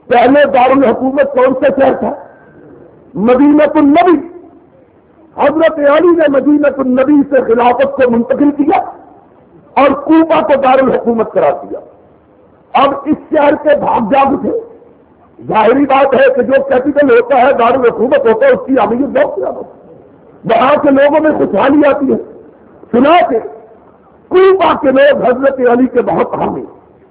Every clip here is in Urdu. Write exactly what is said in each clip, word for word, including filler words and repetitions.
پہلے دارالحکومت کون سا شہر تھا؟ مدینۃ النبی. حضرت علی نے مدینۃ النبی سے خلافت کو منتقل کیا اور کوفہ کو دارالحکومت قرار دیا. اب اس شہر کے بھاگ جاگ تھے. ظاہری بات ہے کہ جو کیپٹل ہوتا ہے دارالحکومت ہوتا ہے اس کی اہمیت بہت زیادہ ہوتی ہے. وہاں کے لوگوں میں خوشحالی آتی ہے. سنا کہ کوفہ کے لوگ حضرت علی کے بہت حامی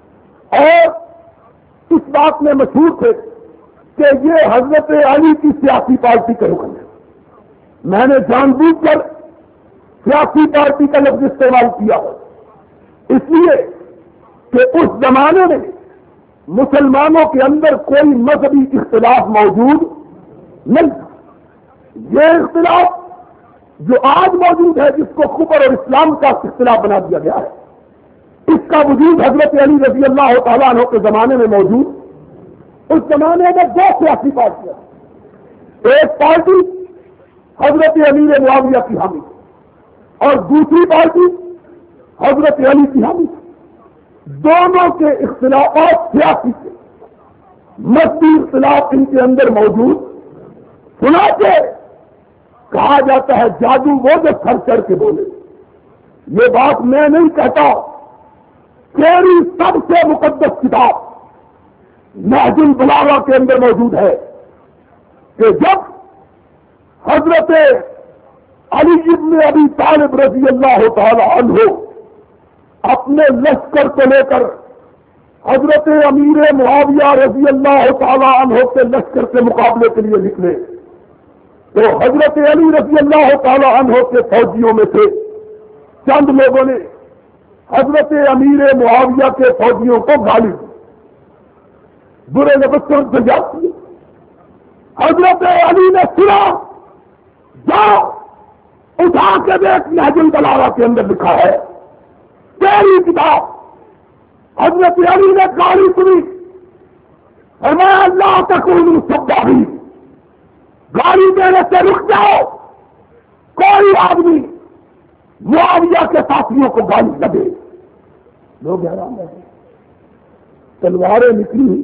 اور اس بات میں مشہور تھے کہ یہ حضرت علی کی سیاسی پارٹی کا رکن ہے. میں نے جان بوجھ کر سیاسی پارٹی کا لفظ استعمال کیا ہے اس لیے کہ اس زمانے میں مسلمانوں کے اندر کوئی مذہبی اختلاف موجود نہیں تھا. یہ اختلاف جو آج موجود ہے جس کو کفر اور اسلام کا اختلاف بنا دیا گیا ہے, اس کا وجود حضرت علی رضی اللہ تعالیٰ عنہ کے زمانے میں موجود. اس زمانے میں دو سیاسی پارٹیاں, ایک پارٹی حضرت امیر معاویہ کی حامی اور دوسری پارٹی حضرت علی کی حامی. دونوں کے اختلافات سیاسی تھے, مذہبی اختلاف ان کے اندر موجود. سنا کے کہا جاتا ہے جادو وہ جو سر چڑھ کے بولے. یہ بات میں نہیں کہتا, تیری سب سے مقدس کتاب نہج البلاغہ کے اندر موجود ہے کہ جب حضرت علی ابن ابی طالب رضی اللہ تعالی عنہ اپنے لشکر کو لے کر حضرت امیر معاویہ رضی اللہ تعالی عنہ کے لشکر کے مقابلے کے لیے نکلے تو حضرت علی رضی اللہ تعالی عنہ کے فوجیوں میں سے چند لوگوں نے حضرت امیر معاویہ کے فوجیوں کو گالی دی, برے لفظ سے ان سے یاد کیے. حضرت علی نے سنا, جاؤ اٹھا کے دیکھ نہج البلاغہ کے اندر لکھا ہے تیری کتاب. حضرت علی نے گالی سنی, فرمایا اللہ تکونوا سبابین, گالی دینے سے رک جاؤ. کوئی آدمی معاویہ کے ساتھیوں کو گالی نہ دے. لوگ حیران رہے, تلواریں نکلی,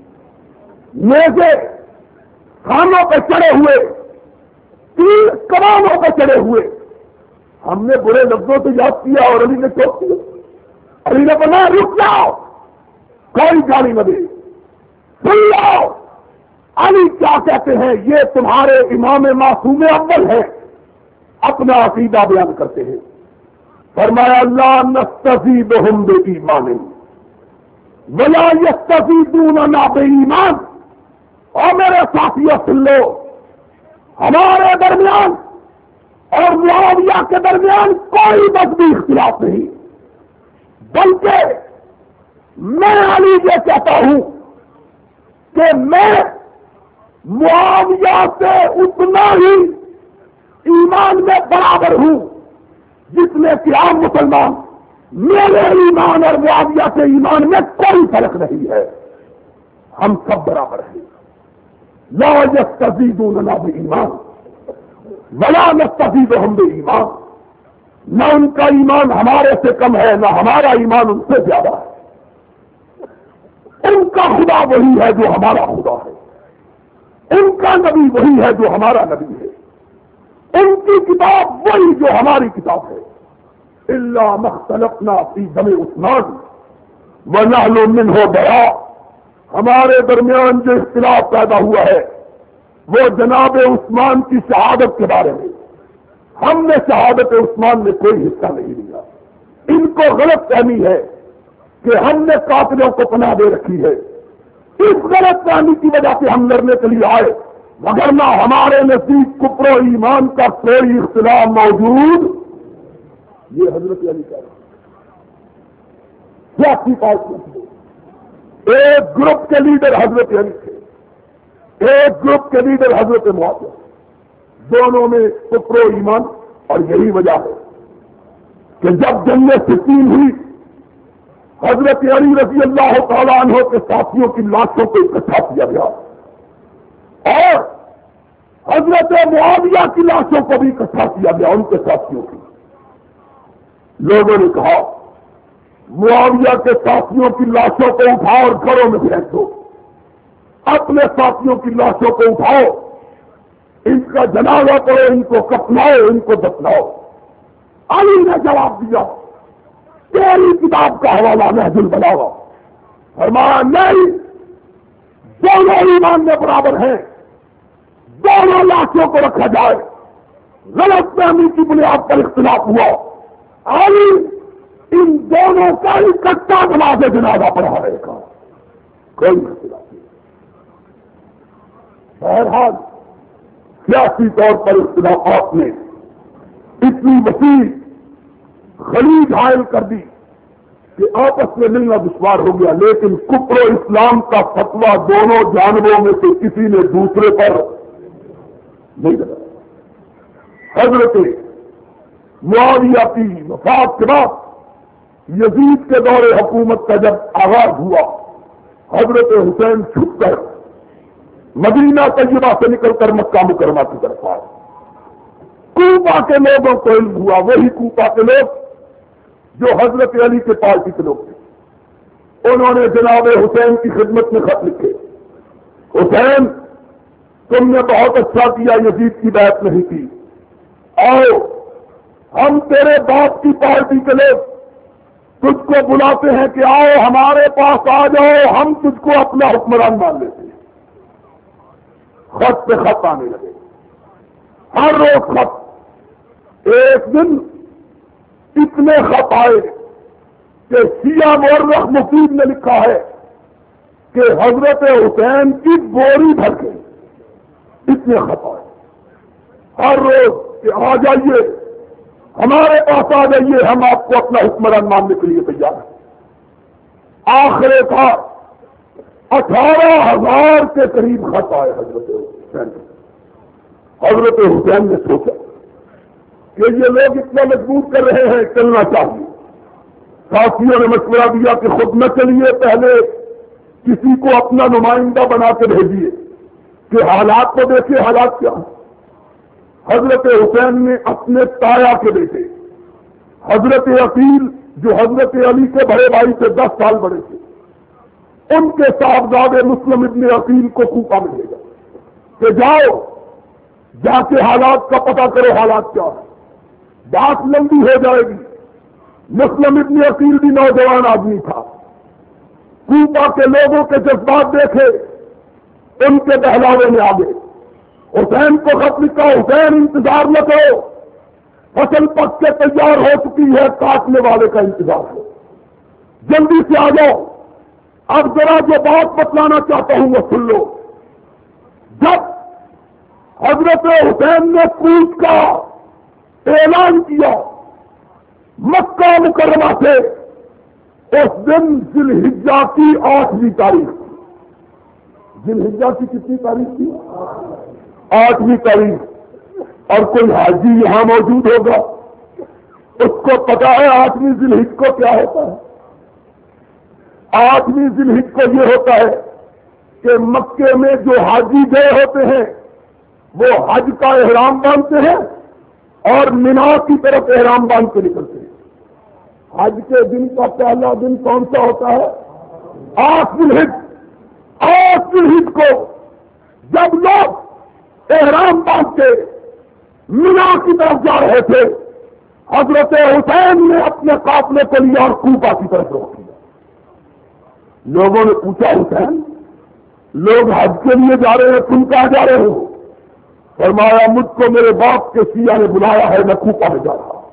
نیزے کھانوں پہ چڑھے ہوئے, تیر کمانوں پہ چڑھے ہوئے. ہم نے برے لفظوں سے یاد کیا اور علی نے چوک کیا. علی نے بنا رک جاؤ, کوئی گالی نہ دے. سن لو علی کیا کہتے ہیں, یہ تمہارے امام معصوم اول ہے, اپنا عقیدہ بیان کرتے ہیں. فرمایا اللہ نستزیدہم بایمان ولا یستزیدوننا بایمان. اور میرے ساتھیوں سن لو, ہمارے درمیان اور معاویہ کے درمیان کوئی مذہبی اختلاف نہیں, بلکہ میں علی یہ کہتا ہوں کہ میں معاویہ سے اتنا ہی ایمان میں برابر ہوں جس میں کہ عام مسلمان. میرے ایمان اور معاویہ کے ایمان میں کوئی فرق نہیں ہے, ہم سب برابر ہیں. لا یستزیدوننا بایمان ولا نستزیدہم بایمان. نہ ان کا ایمان ہمارے سے کم ہے, نہ ہمارا ایمان ان سے زیادہ ہے. ان کا خدا وہی ہے جو ہمارا خدا ہے, ان کا نبی وہی ہے جو ہمارا نبی ہے, ان کی کتاب وہی جو ہماری کتاب ہے. الا ما اختلفنا فی دم عثمان ونحن منہ براء. ہمارے درمیان جو اختلاف پیدا ہوا ہے وہ جناب عثمان کی شہادت کے بارے میں. ہم نے شہادت عثمان میں کوئی حصہ نہیں لیا. ان کو غلط فہمی ہے کہ ہم نے قاتلوں کو پناہ دے رکھی ہے. اس غلط فہمی کی وجہ سے ہم لڑنے کے لیے آئے, وگرنہ ہمارے نزدیک کفر و ایمان کا کوئی اختلاف موجود. یہ حضرت علی کا سیاسی پارٹی. ایک گروپ کے لیڈر حضرت علی تھے, ایک گروپ کے لیڈر حضرت معاویہ. دونوں میں کفر و ایمان. اور یہی وجہ ہے کہ جب جنگ صفین ہوئی حضرت علی رضی اللہ تعالیٰ عنہ کے ساتھیوں کی لاشوں کو اکٹھا کیا گیا اور حضرت معاویہ کی لاشوں کو بھی اکٹھا کیا گیا, ان کے ساتھیوں کی. لوگوں نے کہا معاویہ کے ساتھیوں کی لاشوں کو اٹھا اور گھروں میں پھینک دو. اپنے ساتھیوں کی لاشوں کو اٹھاؤ، ان کا جنازہ کرو، ان کو کفناؤ، ان کو دفناؤ۔ علی نے جواب دیا، تیری کتاب کا حوالہ نہج البلاغہ، فرمایا نہیں، دونوں ایمان میں برابر ہیں، دونوں لاشوں کو رکھا جائے، غلط فہمی کی بنیاد پر اختلاف ہوا، علی ان دونوں کا اکٹھا نماز جنازہ پڑھا رہے گا، کوئی اختلاف نہیں۔ بہرحال سیاسی طور پر اختلافات نے اتنی وسیع خلیج حائل کر دی کہ آپس میں ملنا دشوار ہو گیا، لیکن کفر و اسلام کا فتویٰ دونوں جانبوں میں سے کسی نے دوسرے پر نہیں لگایا۔ حضرت معاویہ کی وفات کے بعد یزید کے دور حکومت کا جب آغاز ہوا، حضرت حسین چھپ کر مدینہ طیبہ سے نکل کر مکہ مکرمہ کی طرف آئے۔ کوفہ کے لوگوں کو علم ہوا، وہی کوفہ کے لوگ جو حضرت علی کے پارٹی کے لوگ تھے، انہوں نے جناب حسین کی خدمت میں خط لکھے، حسین تم نے بہت اچھا کیا، یزید کی بیعت نہیں کی، آؤ ہم تیرے باپ کی پارٹی کے لوگ تجھ کو بلاتے ہیں کہ آؤ ہمارے پاس آ جاؤ، ہم تجھ کو اپنا حکمران مان لیتے ہیں۔ خط پہ خط آنے لگے، ہر روز خط۔ ایک دن اتنے خط آئے کہ شیعہ مورخ مفید نے لکھا ہے کہ حضرت حسین کی بوری بھر گئی، اتنے خط آئے ہر روز کہ آ جائیے ہمارے پاس، آ جائیے ہم آپ کو اپنا حکمران ماننے کے لیے تیار ہیں۔ آخر کار اٹھارہ ہزار کے قریب خط آئے حضرت حسین۔ حضرت حسین نے سوچا کہ یہ لوگ اتنا مجبور کر رہے ہیں، چلنا چاہیے۔ ساتھیوں نے مشورہ دیا کہ خود نہ چلیے، پہلے کسی کو اپنا نمائندہ بنا کے بھیجیے کہ حالات کو دیکھیے، حالات کیا ہیں۔ حضرت حسین نے اپنے تایا کے بیٹے حضرت عقیل، جو حضرت علی کے بڑے بھائی سے دس سال بڑے تھے، ان کے صاحبزادے مسلم ابن عقیل کو کوفہ میں بھیجا کہ جاؤ جا کے حالات کا پتہ کرو، حالات کیا ہے، بات لمبی ہو جائے گی۔ مسلم ابن عقیل بھی نوجوان آدمی تھا، کوفہ کے لوگوں کے جذبات دیکھے، ان کے بہلاوے میں آگے حسین کو خط لکھا، حسین انتظار نہ کرو، فصل پک کے تیار ہو چکی ہے، کاٹنے والے کا انتظار ہو، جلدی سے آ جاؤ۔ اب ذرا جو بات بتلانا چاہتا ہوں وہ سن لو۔ جب حضرت حسین نے کوچ کا اعلان کیا مکہ مکرمہ سے، اس دن ذی الحجہ کی آٹھویں تاریخ تھی۔ ذی الحجہ کی کتنی تاریخ تھی؟ آٹھویں تاریخ۔ اور کوئی حاجی یہاں موجود ہوگا، اس کو پتا ہے آٹھویں ذی الحجہ کو کیا ہوتا ہے؟ آٹھویں ذی الحجہ کو یہ ہوتا ہے کہ مکے میں جو حاجی گئے ہوتے ہیں وہ حج کا احرام باندھتے ہیں اور مینا کی طرف احرام باندھ کے نکلتے ہیں۔ حج کے دن کا پہلا دن کون سا ہوتا ہے؟ آٹھ ذی الحجہ۔ آٹھ ذی الحجہ کو جب لوگ احرام باندھ کے مینا کی طرف جا رہے تھے، حضرت حسین نے اپنے قافلے کو لیا اور کوفہ کی طرف روک دیا۔ لوگوں نے پوچھا، حسین لوگ حج کے لیے جا رہے ہیں، تم کہاں جا رہے ہو؟ فرمایا مجھ کو میرے باپ کے شیعہ نے بلایا ہے، میں کوفہ میں جا رہا۔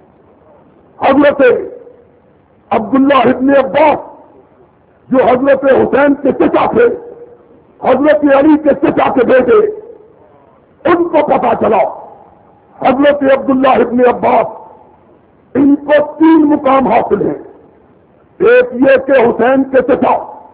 حضرت عبداللہ ابن عباس جو حضرت حسین کے چچا تھے، حضرت علی کے چچا کے بیٹے، ان کو پتا چلا حضرت عبداللہ ابن عباس ان کو تین مقام حاصل ہیں۔ ایک یہ کہ حسین کے چچا،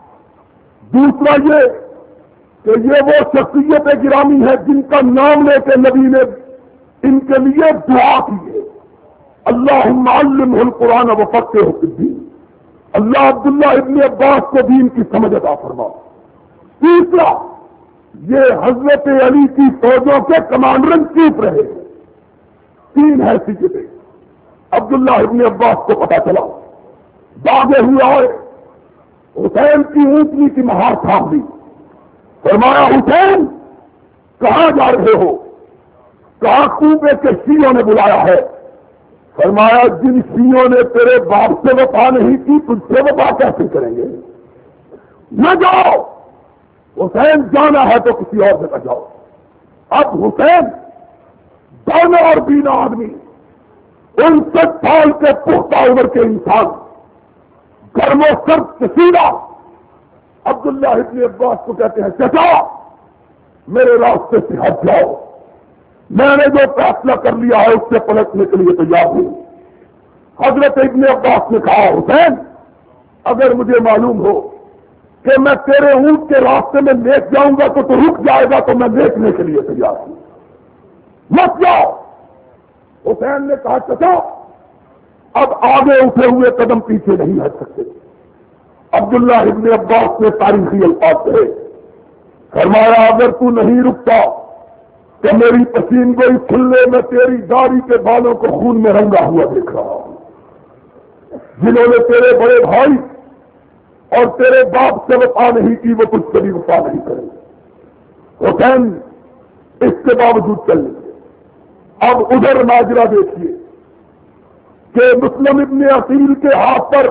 دوسرا یہ کہ یہ وہ شخصیت گرامی ہے جن کا نام لے کے نبی نے ان کے لیے دعا کی ہے، اللہم علمہ القرآن وفقہہ فی الدین، اللہ عبداللہ ابن عباس کو دین کی سمجھ عطا فرما۔ تیسرا یہ حضرت علی کی فوجوں کے کمانڈر ان چیف رہے ہیں۔ تین حیثیتیں عبداللہ ابن عباس کو پتا چلا، داغے ہوئے آئے، حسین کی اونٹنی کی مہار تھام دی، فرمایا حسین کہاں جا رہے ہو؟ کہاں کوفے کے شیعوں نے بلایا ہے؟ فرمایا جن شیعوں نے تیرے باپ سے وفا نہیں کی تجھ سے وفا کیسے کریں گے؟ نہ جاؤ، حسین جانا ہے تو کسی اور جگہ جاؤ۔ اب حسین دونوں اور بینا آدمی، انسٹھ سال کے پختہ عمر کے انسان، گرم و سرد کشیدہ، عبداللہ ابن عباس کو کہتے ہیں چچا میرے راستے سے ہٹ جاؤ، میں نے جو فیصلہ کر لیا ہے اس سے پلٹنے کے لیے تیار ہوں۔ حضرت ابن عباس نے کہا حسین اگر مجھے معلوم ہو کہ میں تیرے اونٹ کے راستے میں لیٹ جاؤں گا تو تو رک جائے گا تو میں لیٹنے کے لیے تیار ہوں، مت جاؤ۔ حسین نے کہا چچا اب آگے اٹھے ہوئے قدم پیچھے نہیں ہٹ سکتے۔ عبداللہ ابن عباس نے تاریخی الفاظ کہے، فرمایا اگر تو نہیں رکتا تو میری پسین گوئی کھلے میں تیری داڑھی کے بالوں کو خون میں رنگا ہوا دیکھ رہا ہوں۔ جنہوں نے تیرے بڑے بھائی اور تیرے باپ سے وفا نہیں کی وہ کچھ کبھی وفا نہیں کریں گے۔ حسین اس کے باوجود چل لیے۔ اب ادھر ماجرا دیکھیے کہ مسلم ابن عقیل کے ہاتھ پر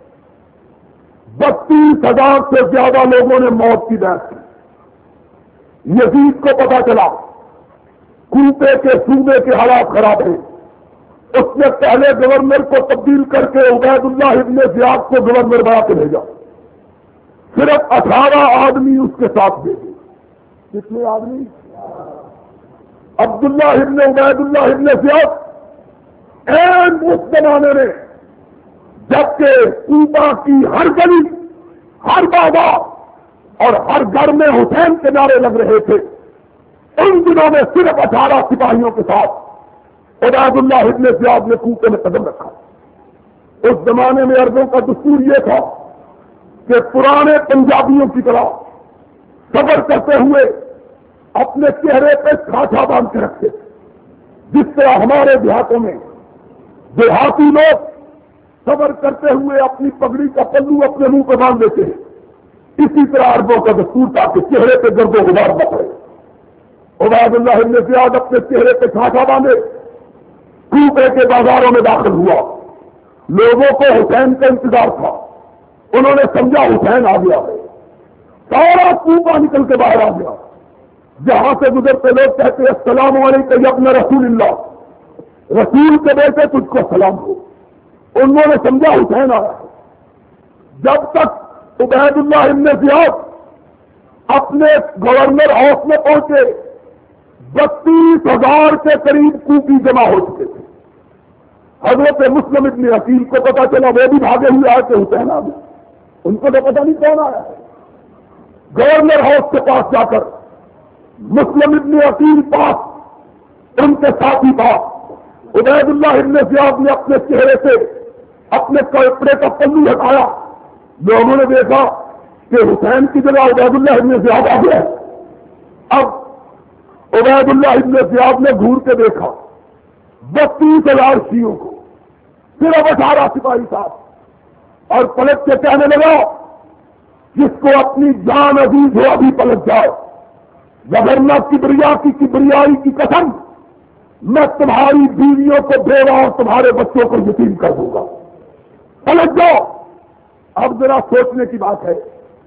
بتیس ہزار سے زیادہ لوگوں نے موت کی بیعت کی۔ یزید کو پتا چلا کوفے کے صوبے کے حالات خراب ہیں، اس نے پہلے گورنر کو تبدیل کر کے عبید اللہ ابن زیاد کو گورنر بنا کے بھیجا۔ صرف اٹھارہ آدمی اس کے ساتھ بھیجے۔ کتنے آدمی؟ عبداللہ ابن عبید اللہ ابن زیاد این اس زمانے میں جبکہ کوفہ کی ہر گلی، ہر بازار اور ہر گھر میں حسین کے نعرے لگ رہے تھے، ان دنوں میں صرف اٹھارہ سپاہیوں کے ساتھ عبید اللہ ابن زیاد نے کوفے میں قدم رکھا۔ اس زمانے میں عربوں کا دستور یہ تھا کہ پرانے پنجابیوں کی طرح سفر کرتے ہوئے اپنے چہرے پہ کھاچا باندھ کے رکھتے تھے، جس طرح ہمارے دیہاتوں میں دیہاتی لوگ سفر کرتے ہوئے اپنی پگڑی کا پلو اپنے منہ پہ باندھ دیتے ہیں، اسی طرح عربوں کا دستور تھا کہ چہرے پہ گرد و غبار نہ پڑے۔ عبید اللہ ابن زیاد اپنے چہرے پہ کھاچا باندھے کوفے کے بازاروں میں داخل ہوا۔ لوگوں کو حسین کا انتظار تھا، انہوں نے سمجھا حسین آ گیا ہے، سارا کوفہ نکل کے باہر آ گیا۔ جہاں سے گزرتے لوگ کہتے ہیں السلام علیکم یا ابن رسول اللہ، رسول کے بیٹے تجھ کو سلام ہو۔ انہوں نے سمجھا حسین آیا ہے۔ جب تک عبید اللہ ابن زیاد اپنے گورنر ہاؤس میں پہنچے بتیس ہزار کے قریب کوفی جمع ہو چکے تھے۔ حضرت مسلم ابن عقیل کو پتا چلا، وہ بھی بھاگے ہوئے آئے کہ حسین آ گیا، ان کو تو پتا نہیں کون آیا ہے۔ گورنر ہاؤس کے پاس جا کر مسلم ابن عقیل پاس ان کے ساتھی پاس عبید اللہ ابن زیاد نے اپنے چہرے سے اپنے کپڑے کا پلو ہٹایا۔ لوگوں نے دیکھا کہ حسین کی جگہ عبید اللہ ابن زیاد آ گیا۔ اب عبید اللہ ابن زیاد نے گھور کے دیکھا بتیس ہزار شیعوں کو، صرف اٹھارہ سپاہی صاحب، اور پلٹ کے کہنے لگا جس کو اپنی جان عزیز ہو ابھی پلٹ جائے، وگرنہ کبریا کی کبریائی کی قسم میں تمہاری بیویوں کو بیوہ اور تمہارے بچوں کو یتیم کر دوں گا، پلٹ جاؤ۔ اب ذرا سوچنے کی بات ہے،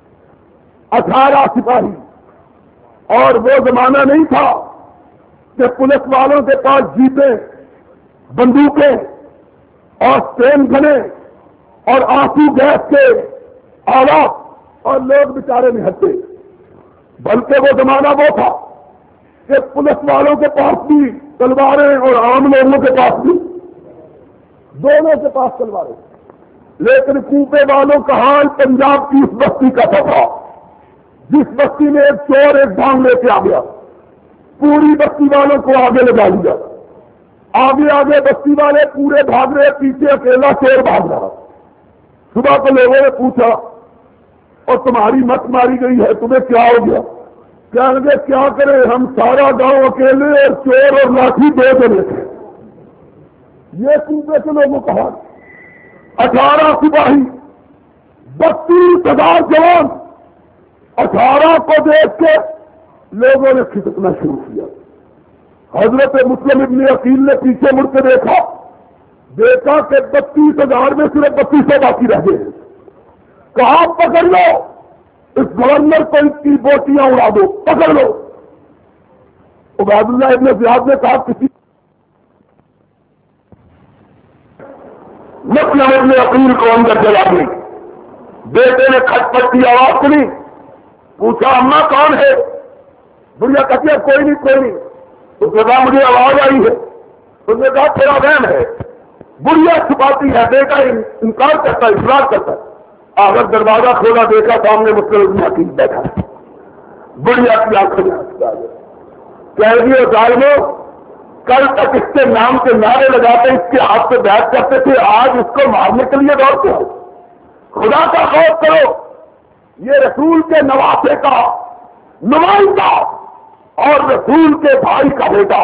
اٹھارہ سپاہی، اور وہ زمانہ نہیں تھا کہ پولیس والوں کے پاس جیپیں، بندوقیں اور ٹرین گنے اور آنسو گیس کے آلات اور لوگ بیچارے نہتے، بلکہ وہ زمانہ وہ تھا کہ پولیس والوں کے پاس بھی تلواریں اور عام لوگوں کے پاس بھی، دونوں کے پاس تلواریں، لیکن کوفے والوں کا حال پنجاب کی اس بستی کا تھا جس بستی میں ایک چور ایک ڈھانگ لے کے آ گیا، پوری بستی والوں کو آگے لگا لیا، آگے آگے بستی والے پورے بھاگ رہے، پیچھے اکیلا چور بھاگ رہا۔ صبح کو لوگوں نے پوچھا اور تمہاری مت ماری گئی ہے، تمہیں کیا ہو گیا؟ کہنے لگے کیا کریں، ہم سارا گاؤں اکیلے اور چور اور لاٹھی دو جنے تھے۔ یہ صوبے کے لوگوں کا حال، اٹھارہ سپاہی، بتیس ہزار جوان، اٹھارہ کو دیکھ کے لوگوں نے کھسکنا شروع کیا. حضرت مسلم ابن عقیل نے پیچھے مڑ کے دیکھا دیکھا کہ بتیس ہزار میں صرف بتیس سو باقی رہ گئے. کہاں پکڑ لو اس گورنر کو اس کی بوٹیاں اڑا دو, پکڑ لو. عبید اللہ ابن زیاد نے کہا کسی مسلم ابن عقیل کو اندر جلا دی. بیٹے نے کھٹ پٹ کی آواز سنی, پوچھا اماں کون ہے؟ بڑھیا کہتی ہے کوئی نہیں کوئی نہیں. اس نے کہا مجھے آواز آئی ہے. اس نے کہا تھوڑا وہم ہے. بڑھیا چھپاتی ہے, بیٹا انکار کرتا ہے, اصرار کرتا ہے. اگر دروازہ کھولا دیکھا سامنے مسلم ابن عقیل بیٹھا. بڑھیا کی آنکھوں میں ہنس آ گیا. کہہ دیے ظالموں, کل تک اس کے نام کے نعرے لگاتے اس کے ہاتھ سے بیعت کرتے تھے, آج اس کو مارنے کے لیے دوڑتے ہو. خدا کا خوف کرو. یہ رسول کے نواسے کا نمائندہ اور رسول کے بھائی کا بیٹا,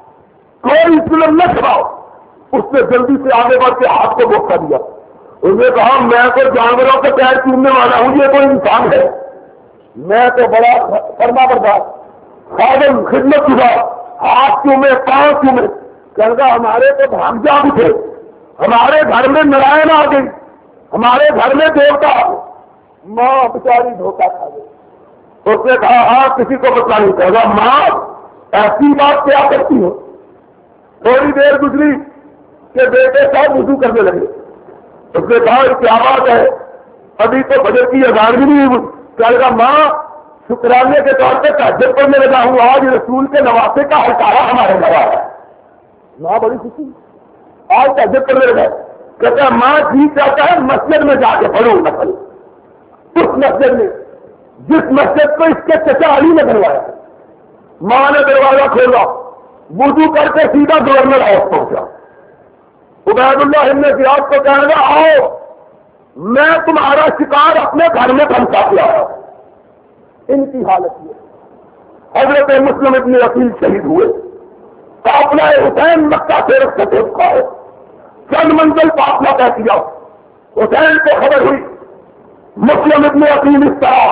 کوئی ظلم نہ کراؤ. اس نے جلدی سے آگے بڑھ کے ہاتھ کو موقع دیا. اس نے کہا میں تو جانوروں کے پیر چومنے والا ہوں, یہ کوئی انسان ہے؟ میں تو بڑا فرما بردار خادم خدمت گزار, ہاتھ چومے پاؤں چومے. کہنے کا ہمارے تو بھاگ جا اٹھے, ہمارے گھر میں نارائن آ گئی, ہمارے گھر میں دیوتا آ گئی. ماں بیچاری دھوکہ کھا گئی. اس نے کہا ہاں کسی کو بتلا نہیں. کہا ماں ایسی بات کیا کرتی ہو؟ تھوڑی دیر گزری کہ بیٹے سب وضو کرنے لگے. اس نے کہا کیا بات ہے؟ ابھی تو فجر کی اذان بھی نہیں ہوئی. کہا ماں شکرانے کے طور پہ تہجد پڑھنے لگا ہوں, آج رسول کے نواسے کا ہلکارا ہمارے گھر آ رہا ہے. ماں بڑی خوشی, آج تہجد پڑھنے لگا. کہتا ماں جی چاہتا ہے مسجد میں جا کے پڑھوں نفل, اس مسجد میں جس مسجد کو اس کے چچا علی نے بنوایا. ماں نے دروازہ کھولا, وضو کر کے سیدھا گورنر ہاؤس پہنچا. عبید اللہ ابن زیاد کو کہنے لگا آؤ میں تمہارا شکار اپنے گھر میں پھنسا کے آیا. ان کی حالت یہ حضرت مسلم ابن عقیل شہید ہوئے. قافلہ حسین مکہ سے رخصت ہو چکا ہے. چند منزل قافلہ طے کیا. حسین کو خبر ہوئی مسلم ابن عقیل اس طرح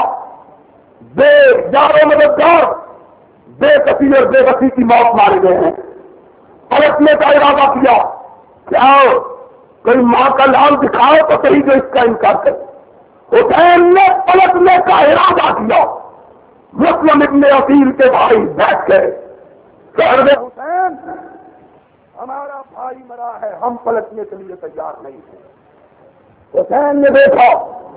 بے جار و مددگار بے کسی اور بے بسی کی موت مارے گئے ہیں. پلٹنے کا ارادہ کیا, کیا کوئی ماں کا لال دکھاؤ تو صحیح جو اس کا انکار کرے. حسین نے پلٹنے کا ارادہ کیا. مسلم ابن عقیل کے بھائی بیٹھ گئے. کہہ رہے حسین ہمارا بھائی مرا ہے, ہم پلٹنے کے لیے تیار نہیں ہیں. حسین نے دیکھا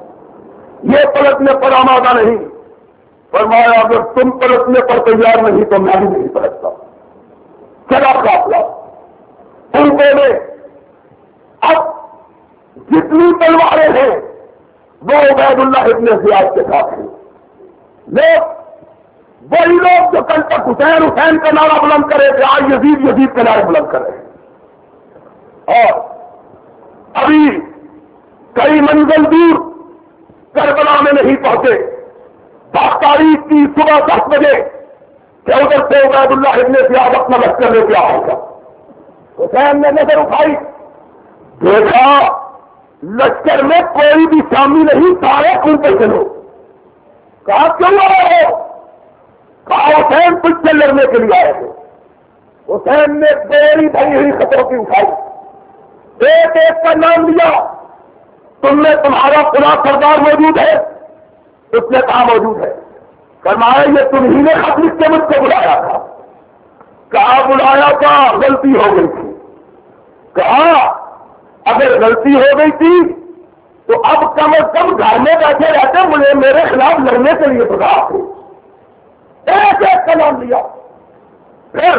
یہ پلٹنے پر آمادہ نہیں. فرمایا اگر تم پلٹنے پر تیار نہیں تو میں بھی نہیں پلٹتا. چلا قافلہ. ان میں اب جتنی تلواریں ہیں وہ عبید اللہ ابن زیاد کے ساتھ ہیں. لوگ وہی لوگ جو کل تک حسین حسین کا نعرہ بلند کرے تھے آج یزید یزید کا نعرہ بلند کر رہے ہیں. اور ابھی کئی منزل دور کربلا میں نہیں پہنچے. بات تاریخ کی صبح دس بجے کہ ادھر سے عبید اللہ ابن زیاد اپنا لشکر لے کے آئے گا. حسین نے نظر اٹھائی, دیکھا لشکر میں کوئی بھی شامل نہیں, سارے کھلتے چلو. کہا کیوں آئے ہو؟ کہا حسین کچھ سے لڑنے کے لیے آئے تھے. حسین نے بڑی بھری ہوئی خطروں کی اٹھائی, ایک ایک کا نام لیا. تم نے تمہارا خدا سردار موجود ہے؟ اس نے کہا موجود ہے. فرمایا یہ تم ہی نے خط لکھ کے مجھ کو بلایا تھا. کہا بلایا تھا, غلطی ہو گئی تھی. کہا اگر غلطی ہو گئی تھی تو اب کم از کم گھر میں بیٹھے رہتے مجھے میرے خلاف لڑنے کے لیے بتا تھے. ایک ایک کا نام لیا. پھر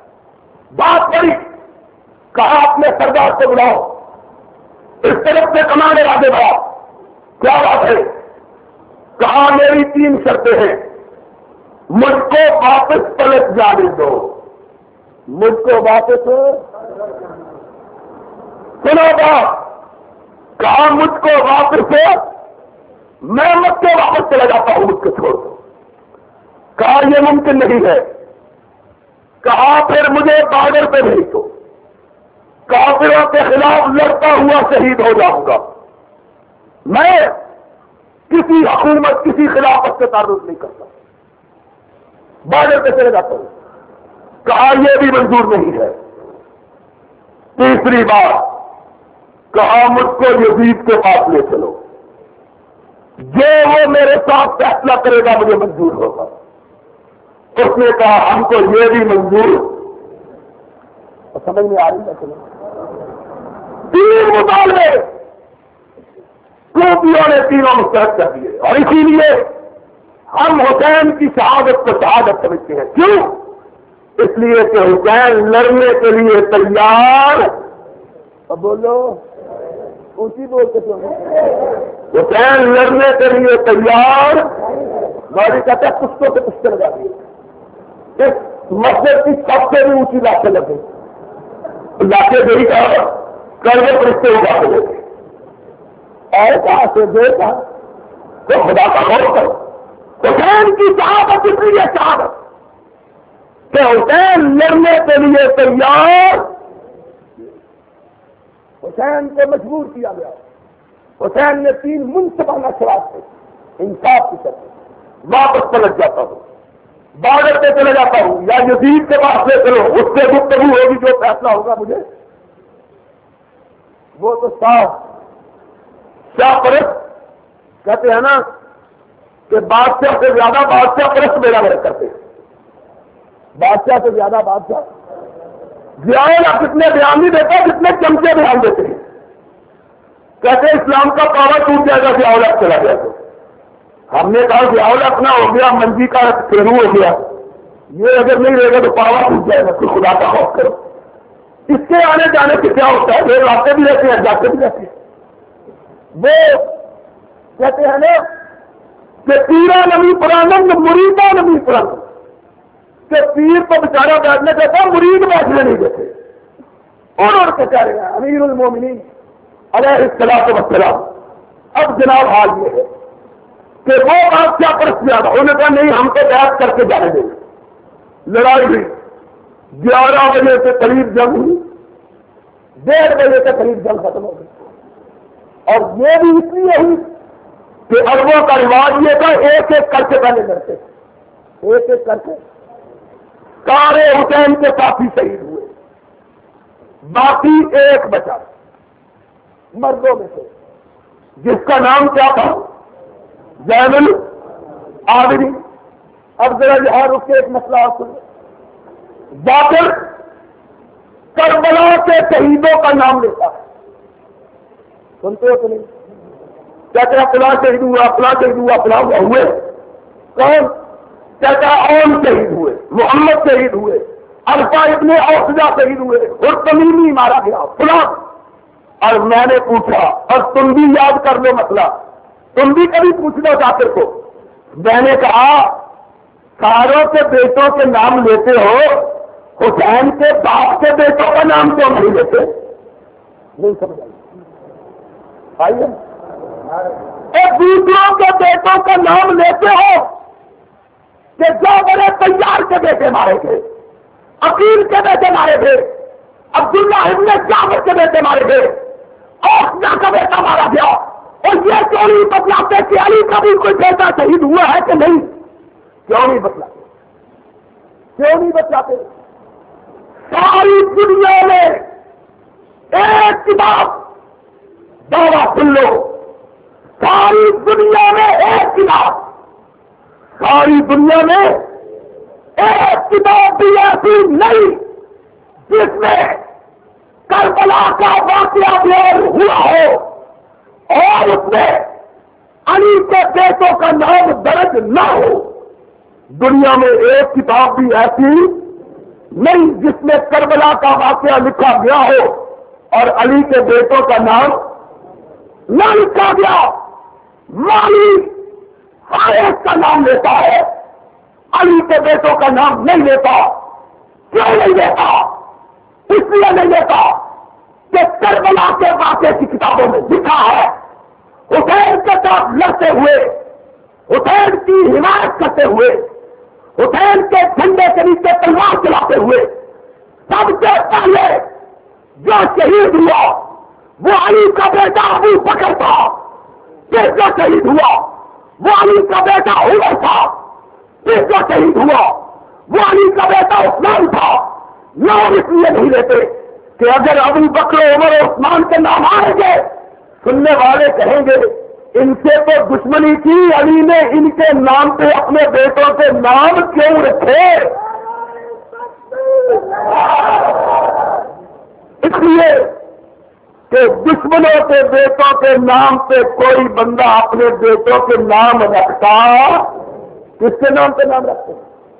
بات پڑی, کہا اپنے سردار کو بلاؤ. اس طرف سے کمانڈر آگے بڑھا. کیا بات ہے؟ کہا میری تین شرطیں ہیں. مجھ کو واپس پلٹ جانے دو. مجھ کو واپس سنو بات. کہا مجھ کو واپس سے میں مجھ کو واپس چلا جاتا ہوں, مجھ کو چھوڑ دو. کہا یہ ممکن نہیں ہے. کہا پھر مجھے بارڈر پہ بھیج دو, کافروں کے خلاف لڑتا ہوا شہید ہو جاؤں گا. میں کسی حکومت کسی خلافت سے تعلق نہیں کرتا، بارڈر پہ چلے جاتا ہوں، کہا یہ بھی منظور نہیں ہے۔ تیسری بار کہا مجھ کو یزید کے پاس لے چلو، جو وہ میرے ساتھ فیصلہ کرے گا مجھے منظور ہوگا۔ اس نے کہا ہم کو یہ بھی منظور، سمجھ میں آ رہی ہے؟ چلو تین مطالبے کوفیوں نے تینوں مسترد کر دیے، اور اسی لیے ہم حسین کی شہادت کو شہادت سمجھتے ہیں۔ کیوں؟ اس لیے کہ حسین لڑنے کے لیے تیار، اب بولو اونچی بولتے تو حسین لڑنے کے لیے تیار، گاڑی کہتے ہیں کشتوں سے کشتے لگا دیے، اس مسجد کی سب سے بھی اونچی لاکھیں لگے، لاکھیں گئی کا کروڑ رشتے اگا کے لگے، اور کہاں سے دیکھا تو خدا کا خوف کرو۔ حسین کی شہادت اس لیے شہادت کہ حسین لڑنے کے لیے تیار، حسین کو مجبور کیا گیا، حسین نے تین منصفانہ شرائط سے انصاف کی طرف واپس پلٹ جاتا ہوں، بارڈر پہ چلے جاتا ہوں، یا یزید کے پاس لے چلو، اس سے گفتگو ہوگی، جو فیصلہ ہوگا مجھے وہ تو صاف شاہ پرست کہتے ہیں نا کہ بادشاہ سے زیادہ بادشاہ پرست میرا میرا کرتے ہیں، بادشاہ سے زیادہ بادشاہ زیادہ کتنے بیان نہیں دیتا جتنے چمچے بیان دیتے ہیں۔ کہتے اسلام کا پاور ٹوٹ جائے گا ضیاء چلا گیا تو ہم نے کہا ضیاء نہ ہو گیا، منجی کا پھیرو ہو گیا، یہ اگر نہیں رہے گا تو پاور ٹوٹ جائے گا، تو خدا کا خوف کرو۔ اس کے آنے جانے سے کیا ہوتا ہے؟ لوگ آتے بھی رہتے ہیں جاتے بھی رہتے ہیں۔ وہ کہتے ہیں نا کہ پیرا نمی پرانند مریدا نمی پرانند، کہ پیر تو بیچارہ بیٹھنے دیتا، مرید بیٹھنے نہیں دیتے، اور اور کے کہہ رہے ہیں امیر المومنین علیہ الصلوۃ والسلام۔ اب جناب حال یہ ہے کہ وہ بادشاہ پرست زیادہ، انہوں نے کہا نہیں ہم کو بیعت کر کے جانے دیں گے۔ لڑائی ہوئی، گیارہ بجے سے قریب جنگ ہوئی، ڈیڑھ بجے سے قریب جنگ ختم ہو گئی، اور یہ بھی اس لیے ہوئی کہ عربوں کا رواج یہ تھا ایک ایک کر کے پہلے لڑتے، ایک ایک کر کے سارے حسین کے ساتھی شہید ہوئے، باقی ایک بچا مردوں میں سے، جس کا نام کیا تھا؟ زین العابدین۔ اب ذرا یہاں رک کے ایک مسئلہ آپ سنیں، جا کر کربلا کے شہیدوں کا نام لیتا ہے، سنتے ہو تو نہیں؟ کہتے ہیں فلاں شہید ہوا، فلاں شہید ہوا، فلاں ہوئے، کون؟ کہتا اون شہید ہوئے، محمد شہید ہوئے، الفا ابن اوسجا شہید ہوئے، اور تمیمی مارا گیا فلاں۔ اور میں نے پوچھا، اور تم بھی یاد کر لو مسئلہ، تم بھی کبھی پوچھ لو جاکر کو، میں نے کہا ساروں کے بیٹوں کے نام لیتے ہو، حسین کے باپ کے بیٹوں کا نام کیوں نہیں لیتے؟ نہیں سمجھ آئیے، دوسروں کے بیٹوں کا نام لیتے ہو کہ جو بڑے تیار کے بیٹے مارے تھے، عقیل کے بیٹے مارے تھے، عبداللہ ابن جعفر کے بیٹے مارے تھے، اوسجا کا بیٹا مارا گیا، اور یہ کیوں نہیں بتلاتے کہ علی کا بھی کوئی بیٹا شہید ہوا ہے کہ نہیں؟ کیوں نہیں بتلاتے؟ کیوں نہیں بتلاتے؟ ساری دنیا میں ایک کتاب دعویٰ سن لو، ساری دنیا میں ایک کتاب، ساری دنیا میں ایک کتاب بھی ایسی نہیں جس میں کربلا کا واقعہ بیان ہوا ہو اور اس میں علی کے بیٹوں کا نام درج نہ ہو۔ دنیا میں ایک کتاب بھی ایسی نہیں جس میں کربلا کا واقعہ لکھا گیا ہو اور علی کے بیٹوں کا نام نہ لکھا گیا۔ مالی فائز کا نام لیتا ہے، علی کے بیٹوں کا نام نہیں لیتا۔ کیوں نہیں لیتا؟ اس لیے نہیں لیتا کہ کربلا کے واقعے کی کتابوں میں لکھا ہے حسین کے ساتھ لڑتے ہوئے، حسین کی حمایت کرتے ہوئے، حسین کے جھنڈے کے نیچے تلوار چلاتے ہوئے سب سے پہلے جو شہید ہوا وہ علی کا بیٹا ابو بکر تھا، جس کا شہید ہوا وہ علی کا بیٹا عمر تھا جس جو شہید ہوا، وہ علی کا بیٹا عثمان تھا۔ نام اس لیے نہیں لیتے کہ اگر ابو بکر عمر اور عثمان کے نام آئیں گے سننے والے کہیں گے ان سے تو دشمنی کی، علی نے ان کے نام پہ اپنے بیٹوں کے نام کیوں رکھے؟ اس لیے کہ دشمنوں کے بیٹوں کے نام پہ کوئی بندہ اپنے بیٹوں کے نام رکھتا، کس کے نام پہ نام رکھتے؟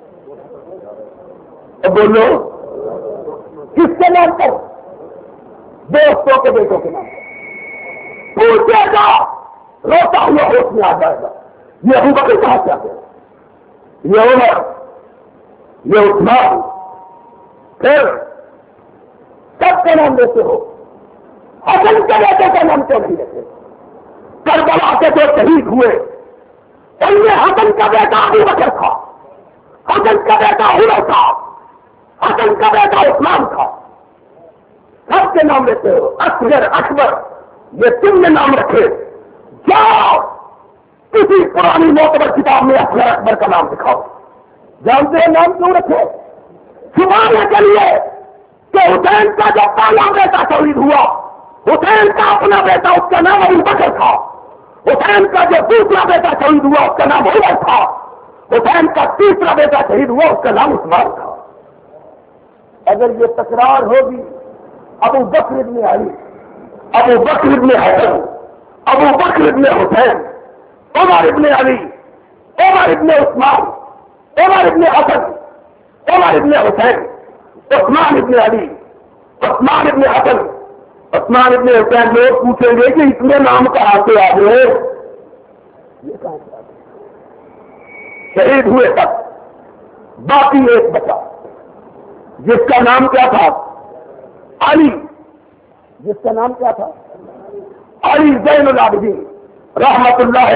بولو کس کے نام پر؟ دوستوں کے بیٹوں کے نام پر پوچھے گا، روتا ہوا ہوش میں آ جائے گا یہ ابو بکر کہاں سے آ گیا، یہ عمر، یہ عثمان، پھر سب کے نام لیتے ہو، حسن کے بیٹے کا نام کیوں نہیں لیتے؟ کربلا کے جو شہید ہوئے ان میں حسن کا بیٹا ابو بکر تھا، حسن کا بیٹا عمر تھا، حسن کا بیٹا عثمان تھا، سب کے نام لیتے ہو۔ اصغر، اکبر، یہ تم نے نام رکھے، جاؤ کسی پرانی معتبر کتاب میں اصغر اکبر کا نام دکھاؤ۔ جانتے ہیں نام کیوں رکھے؟ چھپانے کے لیے کہ حسین کا جو پہلا بیٹا شہید ہوا، حسین کا اپنا بیٹا اس کا نام ابو بکر تھا، حسین کا جو دوسرا بیٹا شہید ہوا اس کا نام عمر تھا، حسین کا تیسرا بیٹا شہید ہوا اس کا نام عثمان تھا۔ اگر یہ تکرار ہوگی ابو بکر ابن علی، ابو بکر ابن حسن، ابو بکر ابن حسین، عمر ابن علی، عمر ابن عثمان، عمر ابن حسن، عمر ابن حسین، عثمان ابن علی، عثمان ابن حسن، عثمان ابن حسین، لوگ پوچھیں گے کہ اتنے نام کہاں سے آ گئے؟ یہ کہاں سے آ گئے؟ شہید ہوئے تک باقی ایک بچا جس کا نام کیا تھا؟ علی، جس کا نام کیا تھا؟ علی زین العابدین رحمت اللہ،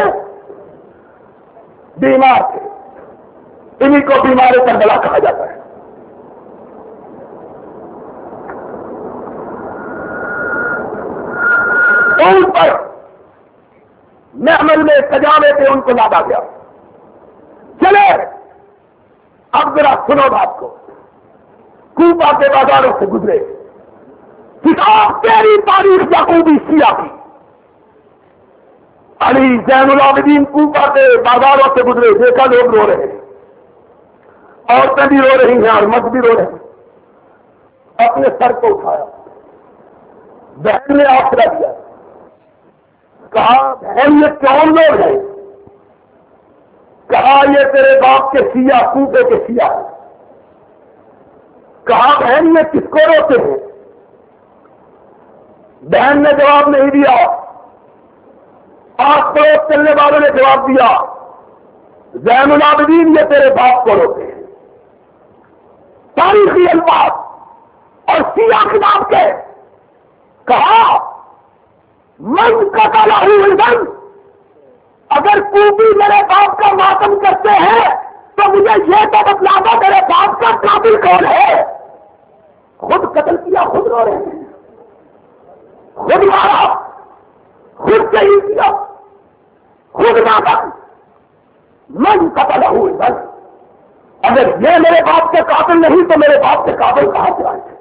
بیمار تھے، انہیں کو بیمار کربلا کہا جاتا ہے۔ ان پر محمل میں سجاوے تھے، ان کو لادا گیا۔ چلے اب ذرا سنو بات کو، کوفہ کے بازاروں سے گزرے، کتاب تیری تاریخ یعقوبی شیعہ کی، علی زین العابدین کوفہ کے بازاروں سے گزرے، دیکھا لوگ رو رہے ہیں، عورتیں بھی رو رہی ہیں اور مرد بھی رو رہے ہیں۔ اپنے سر کو اٹھایا، بہن نے آسرا دیا، کہا بہن یہ کون لوگ ہیں؟ کہا یہ تیرے باپ کے شیعہ، کوفے کے شیعہ ہیں۔ کہا بہن یہ کس کو روتے ہیں؟ بہن نے جواب نہیں دیا، آس پڑوس چلنے والوں نے جواب دیا، زین العابدین یہ تیرے باپ کو روتے ہیں۔ تاریخی الفاظ اور شیعہ کتاب کے، کہا من قتلہ الزن، اگر کوفی میرے باپ کا ماتم کرتے ہیں تو مجھے یہ تو بتلا دو میرے باپ کا قاتل کون ہے؟ خود قتل کیا، خود رو رہے ہیں، خود مارا، خود شہید کیا، خود ماتم، من قتلہ الزن، اگر یہ میرے باپ کے قاتل نہیں تو میرے باپ کے قاتل کہاں سے آئے تھے؟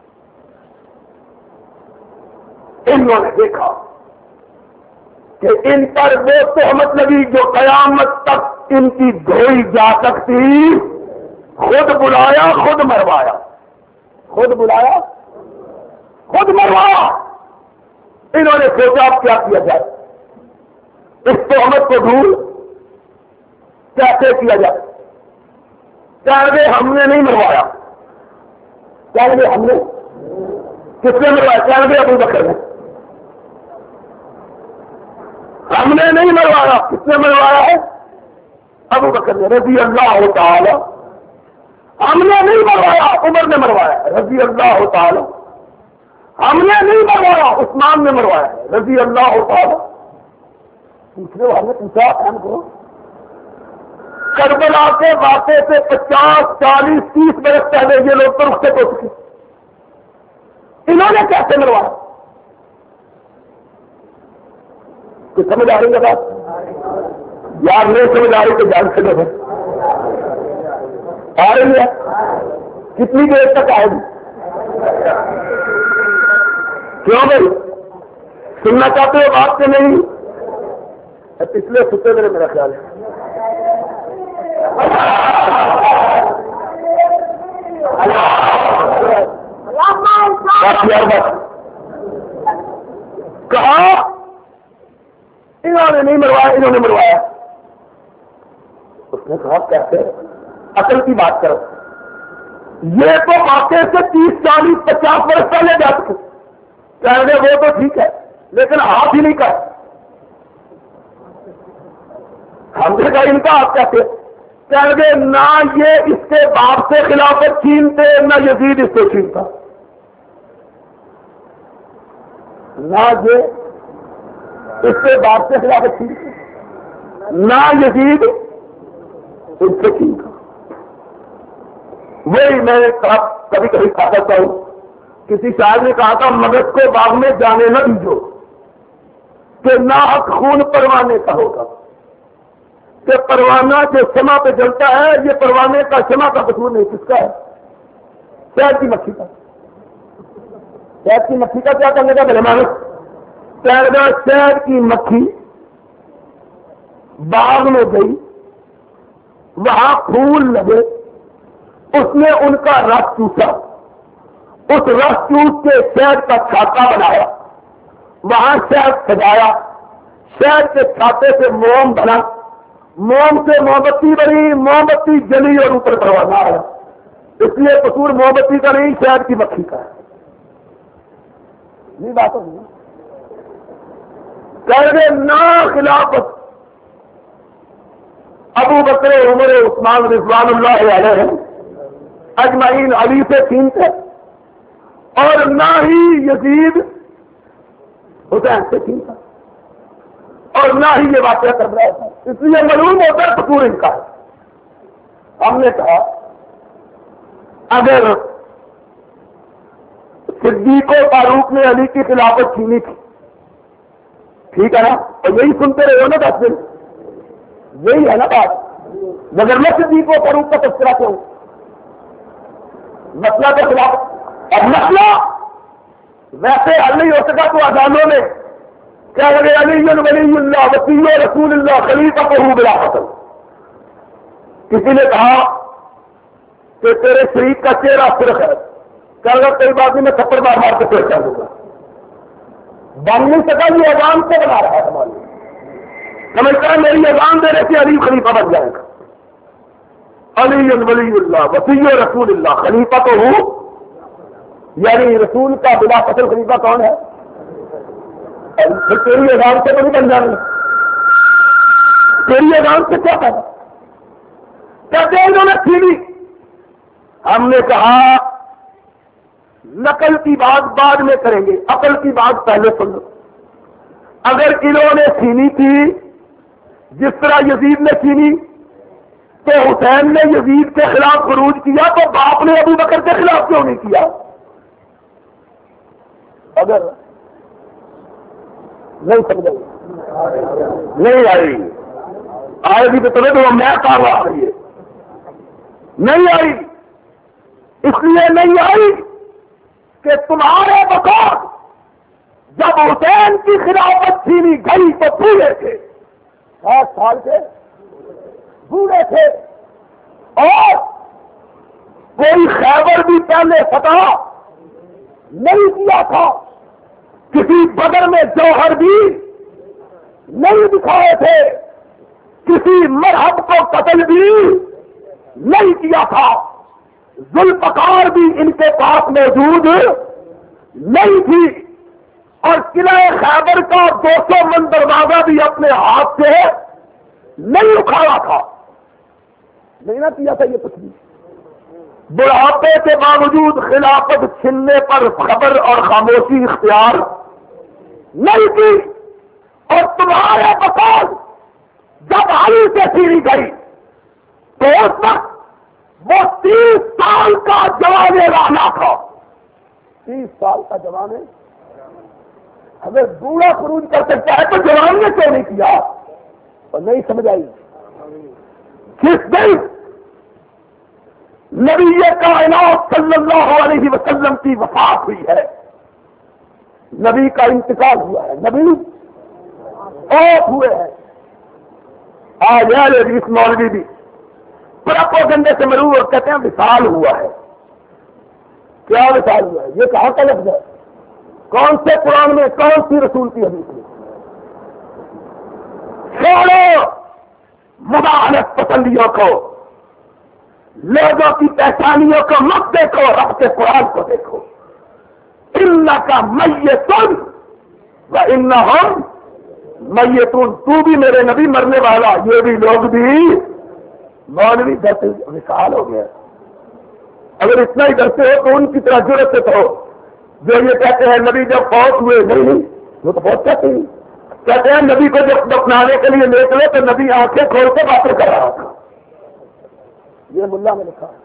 انہوں نے دیکھا کہ ان پر وہ تہمت لگی جو قیامت تک ان کی دھوئی جا سکتی، خود بلایا خود مروایا، خود بلایا خود مروایا۔ انہوں نے سوچا اب کیا کیا جائے، اس تہمت کو دور کیسے کیا جائے؟ کہہ گے ہم نے نہیں مروایا، کہہ گے ہم نے، کس نے مروایا؟ کہہ گے ابو بکر نے۔ ہم نے نہیں مروایا، کس نے مروایا ہے؟ ابو بکر نے رضی اللہ تعالی۔ ہم نے نہیں مروایا، عمر نے مروایا ہے رضی اللہ تعالی۔ ہم نے نہیں مروایا، عثمان نے مروایا ہے رضی اللہ تعالی۔ دوسرے والے نے پوچھا اہم کو، کربلا کے واقعے سے پچاس چالیس تیس برس پہلے یہ لوگ تو رخصت ہو چکے، انہوں نے کیسے مروایا؟ کچھ سمجھ آ رہی ہے بات؟ یار نہیں سمجھ آ رہی تو جان سے دو آ رہی ہے کتنی دیر تک آئے گی کیوں بھائی سننا چاہتے ہو بات کے نہیں پچھلے ستے میرے میرا خیال ہے یار بس کہا انہوں نے نہیں مروایا انہوں نے مروایا اس نے کہا کہتے عقل کی بات کرو یہ تو واقعے سے تیس چالیس پچاس برس پہلے جا چکے کہہ رہے وہ تو ٹھیک ہے لیکن آپ ہی نہیں کر ہم نے کہا ان کا آپ کہتے کہہ رہے نہ یہ اس کے باپ سے خلافت چھینتے نہ یزید اس سے چھینتا نہ یہ اس کے باپ سے خلافت چھینتے نہ یزید اس سے چھینتا وہی میں کبھی کبھی کہا کرتا ہوں کسی شاعر نے کہا تھا مدد کو باغ میں جانے نہ دیجو کہ ناحق خون پروانے کا ہوگا کہ پروانہ جو شمع پہ جلتا ہے یہ پروانے کا شمع کا قصور نہیں کس کا ہے شہد کی مکھی کا شہد کی مکھی کا کیا کرنے کا مہمان پیرگا شہد کی مکھی باغ میں گئی وہاں پھول لگے اس نے ان کا رس چوسا اس رس چوس کے شہد کا چھاتا بنایا وہاں شہد سجایا شہد کے چھاتے سے موم بنا موم سے موم بتی بنی موم بتی جلی اور اوپر پروانہ آیا اس لیے قصور موم بتی کا نہیں شہد کی مکھی کا ہے یہ بات ہوگی کہہ رہے نا خلافت ابو بکر عمر عثمان رضوان اللہ علیہ اجمعین علی سے چھینتے اور نہ ہی یزید حسین سے چھینتا اور نہ ہی یہ واقعہ کر رہا تھا اس لیے معلوم ہوتا ہے قصور ان کا ہے ہم نے کہا اگر صدیق و فاروق نے علی کی خلافت چھینی تھی ٹھیک ہے نا اور یہی سنتے رہے ہو نا دس دن یہی ہے نا بات مگر میں صدیق و فاروق کا تذکرہ کروں مسئلہ کے خلاف اب مسئلہ ویسے حل نہیں ہو سکا تو اذانوں میں کیا لگے علی ولی اللہ وسیع رسول اللہ خلیفہ کو بلا فصل کسی نے کہا کہ تیرے شریف کا چہرہ سرخ ہے کیا لگا کئی بات میں تھپڑ مار مار کے پیش کر دوں گا بن نہیں سکا یہ اذان سے بنا رہا ہے ہماری سمجھتا ہے میری اذان دینے سے علی خلیفہ بن جائے گا علی ولی اللہ وسیع رسول اللہ خلیفہ تو ہوں یعنی رسول کا بلا فصل خلیفہ کون ہے تیری اذان سے تو نہیں بن جائیں گے تیری اذان سے کیا کرنا کہتے ہیں انہوں نے چھینی ہم نے کہا نقل کی بات بعد میں کریں گے عقل کی بات پہلے سن لو اگر انہوں نے چھینی تھی جس طرح یزید نے چھینی تو حسین نے یزید کے خلاف خروج کیا تو باپ نے ابو بکر کے خلاف کیوں نہیں کیا اگر نہیں سمجھ نہیں آئی آئے گی تو تمہیں تو میں کہا آ رہی ہے نہیں آئی اس لیے نہیں آئی کہ تمہارے بقول جب حسین کی خلافت چھینی گئی تو بوڑھے تھے ساٹھ سال کے بوڑھے تھے اور کوئی خیبر بھی پہلے فتح نہیں کیا تھا کسی بدر میں جوہر بھی نہیں دکھائے تھے کسی مرحب کو قتل بھی نہیں کیا تھا ذوالفقار بھی ان کے پاس موجود نہیں تھی اور قلعہ خیبر کا دو سو من دروازہ بھی اپنے ہاتھ سے نہیں اکھاڑا تھا نہیں نہ کیا تھا یہ کچھ بھی بڑھاپے کے باوجود خلافت چھننے پر خبر اور خاموشی اختیار نہیں کی اور تمہارے بقول جب علی سے چھینی گئی تو اس وقت وہ تیس سال کا جوان رانا تھا تیس سال کا جوان ہمیں بوڑھا خروج کر سکتا ہے تو جوان نے کیوں نہیں کیا اور نہیں سمجھ آئی؟ جس دن نبی کائنات صلی اللہ علیہ وسلم کی وفات ہوئی ہے، نبی کا انتقال ہوا ہے، نبی اوت ہوئے ہیں، آج اس مولوی بھی پرپو گندے سے مرور اور کہتے ہیں وصال ہوا ہے۔ کیا وصال ہوا ہے؟ یہ کہاں کا لفظ ہے؟ کون سے قرآن میں، کون سی رسول کی حدیث میں؟ چھوڑو مداحنت پسندیوں کو، لوگوں کی پہچانیوں کو مت دیکھو، رب کے قرآن کو دیکھو۔ انک میتون وانہم میتون، تو بھی میرے نبی مرنے والا، یہ بھی لوگ بھی۔ مولوی ڈرتے وصال ہو گیا۔ اگر اتنا ہی ڈرتے ہو تو ان کی طرح جرت سے تو جو یہ کہتے ہیں نبی جب فوت ہوئے، نہیں نہیں وہ تو بہت کہتے ہیں، کہتے ہیں نبی کو جب دفنانے کے لیے نکلے تو نبی آنکھیں کھول کے باتیں کر رہا تھا، یہ ملا نے لکھا۔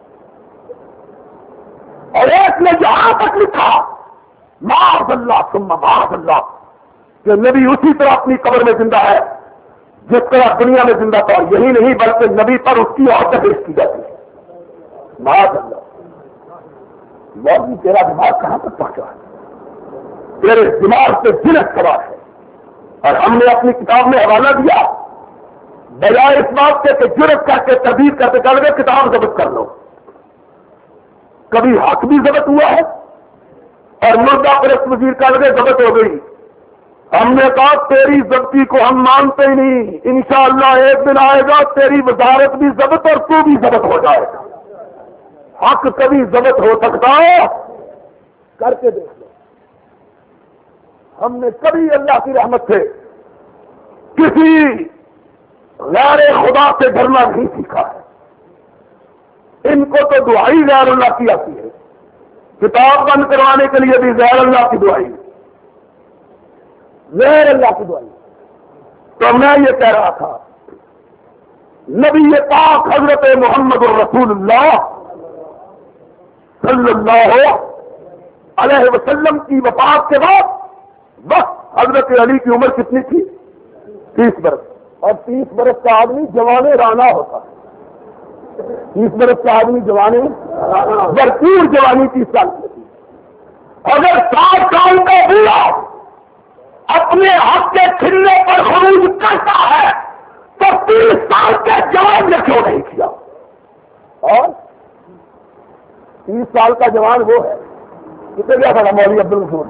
اور ایک نے یہاں تک لکھا معاذ اللہ ثم معاذ اللہ کہ نبی اسی طرح اپنی قبر میں زندہ ہے جس طرح دنیا میں زندہ تھا، یہی نہیں بلکہ نبی پر اس کی اور تفریح کی جاتی ہے۔ معاذ اللہ، مولوی تیرا دماغ کہاں تک پہنچا ہے؟ تیرے دماغ سے جنت سوار ہے۔ اور ہم نے اپنی کتاب میں حوالہ دیا، بجائے اس بات سے کہ جرت کر کے تردید کرتے چل گئے کتاب ضبط کر لو۔ کبھی حق بھی ضبط ہوا ہے اور مردہ پرست وزیر کا لگے ضبط ہو گئی۔ ہم نے کہا تیری ضبطی کو ہم مانتے ہی نہیں، انشاءاللہ ایک دن آئے گا تیری وزارت بھی ضبط اور تو بھی ضبط ہو جائے گا۔ حق کبھی ضبط ہو سکتا ہے؟ کر کے دیکھ لو۔ ہم نے کبھی اللہ کی رحمت سے کسی غیر خدا سے ڈرنا نہیں سیکھا ہے۔ ان کو تو دعائی غیر اللہ کی آتی ہے، کتاب بند کروانے کے لیے بھی غیر اللہ کی دعائی، غیر اللہ کی دعائی۔ تو میں یہ کہہ رہا تھا نبی پاک حضرت محمد الرسول اللہ صلی اللہ علیہ وسلم کی وفات کے بعد بس حضرت علی کی عمر کتنی تھی؟ تیس برس، اور تیس برس کا آدمی جوانے رانا ہوتا ہے۔ تیس برس کا آدمی جوانے بھرپور جوانی تیس سال کی تھی۔ اگر سات سال کا بوڑھا اپنے حق کے کھلنے پر خروج کرتا ہے تو تیس سال کے جوان نے کیوں نہیں کیا؟ اور تیس سال کا جوان وہ ہے کتنے گیا تھا مولوی عبد الغفور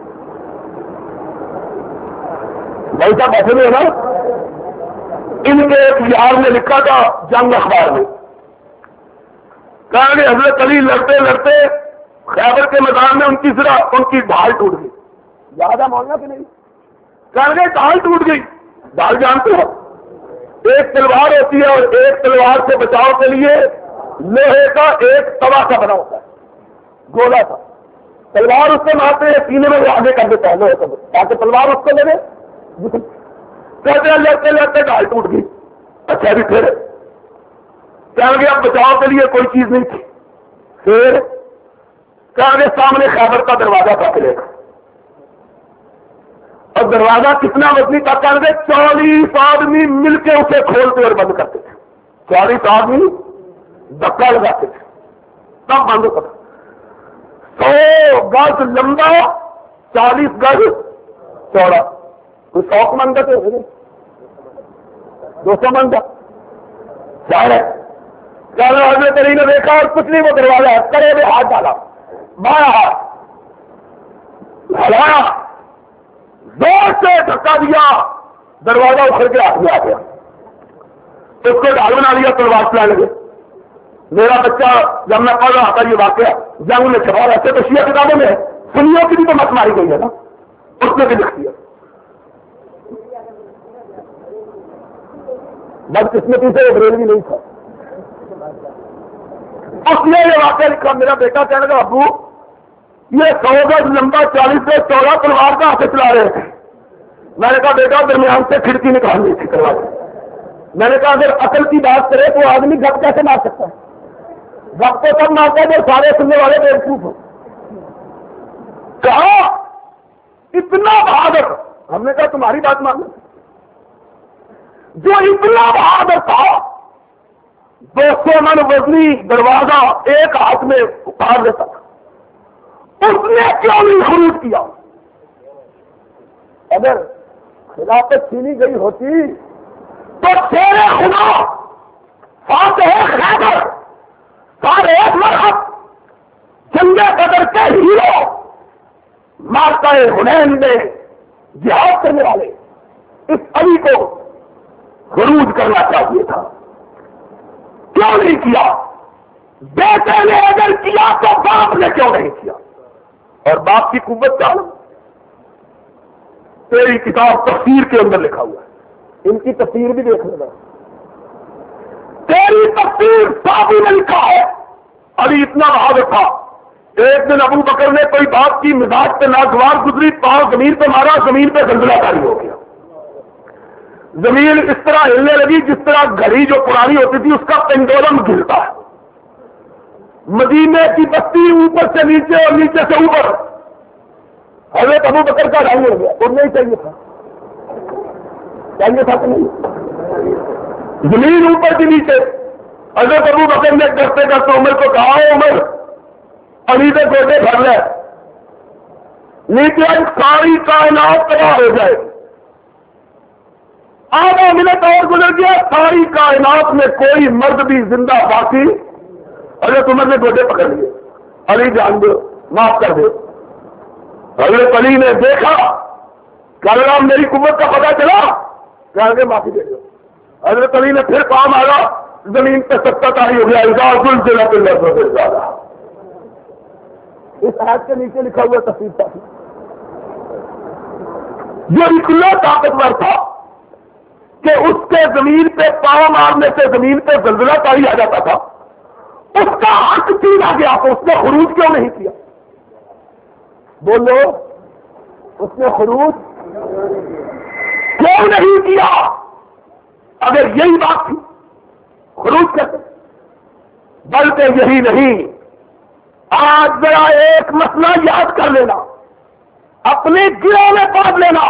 بھائی صاحب بیٹھے ہوئے نا، ان کے ایک یار نے لکھا تھا جنگ اخبار میں، کہا کہ حضرت علی لڑتے لڑتے خیبر کے میدان میں ان کی ذرا ان کی ڈھال ٹوٹ گئی۔ یاد ہے مولانا کہ نہیں؟ کہا کہ ڈھال ٹوٹ گئی۔ ڈھال جانتے ہو ایک تلوار ہوتی ہے اور ایک تلوار سے بچاؤ کے لیے لوہے کا ایک توا کا بنا ہوتا ہے، گولا تھا، تلوار اس کو مارتے ہیں سینے میں وہ آگے کر دیتا ہے لوہے کو تاکہ تلوار اس کو لے لے۔ کہتے ہیں لڑتے لڑتے ڈھال ٹوٹ گئی۔ اچھا بھی پھر کہا کہ اب بچاؤ کے لیے کوئی چیز نہیں تھی، پھر کہا کہ سامنے خیبر کا دروازہ تھا قلعے کا، اور دروازہ کتنا وزنی تھا؟ کہا کہ چالیس آدمی مل کے اسے کھولتے اور بند کرتے تھے، چالیس آدمی دھکا لگاتے تھے تب بند ہوتا تھا۔ سو گز لمبا، چالیس گز چوڑا، کوئی سو من کا تو دو سو من کا چار ہے۔ حضرت علی نے دیکھا اور کچھ نہیں، وہ دروازہ کرے ہوئے ہاتھ ڈالا، بارہ ہاتھ ہلایا، زور سے دھکا دیا، دروازہ اکھڑ کے ہاتھ میں آ گیا، اس کو ڈھال بنا لیا، تلوار چلانے لگے۔ میرا بچہ جب میں پڑھ رہا تھا یہ واقعہ جنگ میں چھپا رہتے تو شیعہ کتابوں میں سنیوں کی بھی تو مت ماری گئی ہے نا، اس نے بھی لکھ دیا۔ بدقسمتی سے بریلوی نہیں تھا، اس نے یہ واقعہ لکھا۔ میرا بیٹا کہنے لگا ابو یہ سو گز لمبا چالیس سے چودہ تلوار کا ہاتھ چلا رہے تھے۔ میں نے کہا بیٹا درمیان سے کھڑکی نکالنی تھی تلوار۔ میں نے کہا اگر عقل کی بات کرے تو آدمی گپ کیسے مار سکتا ہے؟ گپ تو سب مارتا ہے جو سارے سننے والے بیوقوف ہو۔ کہا اتنا بہادر، ہم نے کہا تمہاری بات مانو، جو اتنا بہادر تھا دو سو من وزنی دروازہ ایک ہاتھ میں اٹھا لیتا تھا، اس نے کیوں نہیں خروج کیا؟ اگر خلافت چھینی گئی ہوتی تو شیر خدا فاتح خیبر سارے ایک مرحب جنگ بدر کے ہیرو مارکہ حنین میں جہاد کرنے والے اس علی کو خروج کرنا چاہیے تھا، کیوں نہیں کیا؟ بیٹے نے اگر کیا تو باپ نے کیوں نہیں کیا؟ اور باپ کی قوت جان تیری کتاب تفسیر کے اندر لکھا ہوا ہے، ان کی تفسیر بھی دیکھ لینا، تیری تفسیر صحابی میں لکھا ہے علی اتنا بہادر تھا، ایک دن ابو بکر نے کوئی بات کی مزاج پہ ناگوار گزری، پاؤں زمین پہ مارا، زمین پہ زلزلہ طاری ہو گیا، زمین اس طرح ہلنے لگی جس طرح گھڑی جو پرانی ہوتی تھی اس کا پینڈولم گرتا ہے، مدینے کی بستی اوپر سے نیچے اور نیچے سے اوپر، حضرت ابو بکر کا ڈھائی ہو گیا، اور نہیں چاہیے تھا، چاہیے تھا کہ نہیں؟ زمین اوپر سے نیچے، حضرت ابو بکر نے کرتے کرتے عمر کو کہا، عمر علی سے گوٹے بھر لے، نیچے ساری کائنات تباہ ہو جائے، آدھا منٹ اور گزر گیا، ساری کائنات میں کوئی مرد بھی زندہ باقی، حضرت عمر نے گوٹے پکڑ لیے، علی جان دو معاف کر دے، حضرت علی نے دیکھا کہ اگر میری قوت کا پتہ چلا کہ آگے معافی دے دو، حضرت علی نے پھر کام آگا، زمین پہ سکتا تاری ہو گیا، زلزلۃ الارض زلزالہ، اس آیت کے نیچے لکھا ہوا تفسیر تھا، جو اتنا طاقتور تھا کہ اس کے زمین پہ پاؤں مارنے سے زمین پہ زلزلہ طاری آ جاتا تھا، اس کا حق چھینا گیا تو اس نے خروج کیوں نہیں کیا؟ بولو، اس نے خروج کیوں نہیں کیا؟ اگر یہی بات تھی خروج کرتے، بلکہ یہی نہیں، آج ذرا ایک مسئلہ یاد کر لینا، اپنے گروہ میں پڑھ لینا،